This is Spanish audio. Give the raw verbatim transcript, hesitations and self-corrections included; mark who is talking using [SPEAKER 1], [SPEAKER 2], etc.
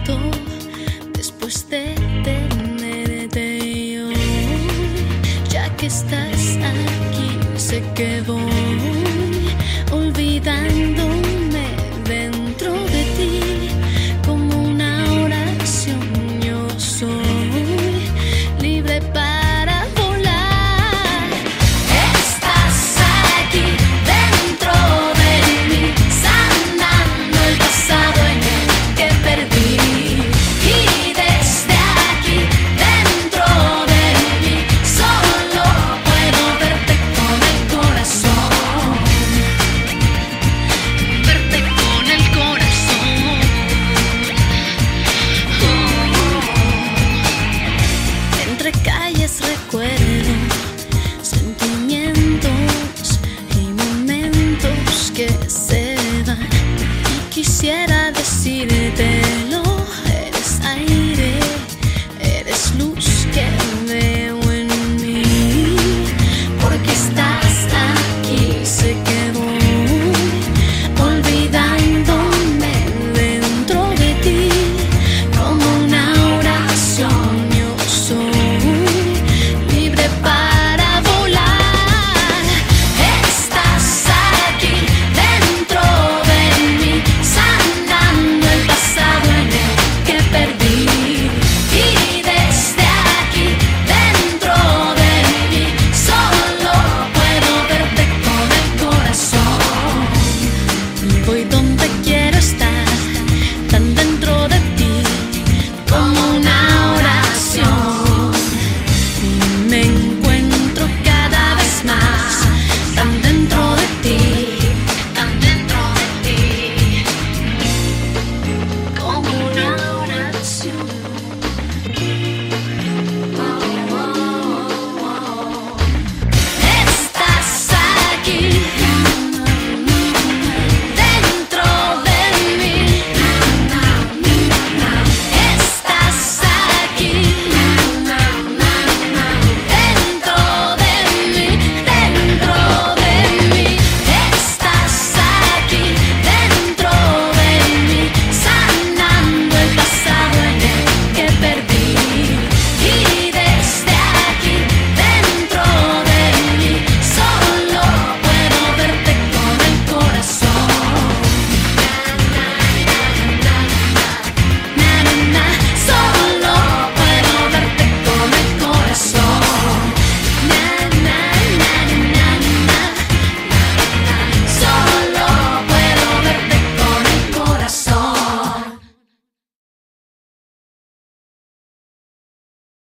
[SPEAKER 1] siento después de tenerte yo. Ya que estás aquí, sé que voy olvidándome dentro de ti como una oración. Yo soy libre para volar. Estás aquí dentro de mí, sanando el pasado en el que perdí. Y desde aquí dentro de mí solo puedo verte con el corazón, verte con el corazón. Oh. Entre calles recuerdo sentimientos y momentos que se van, y quisiera decirte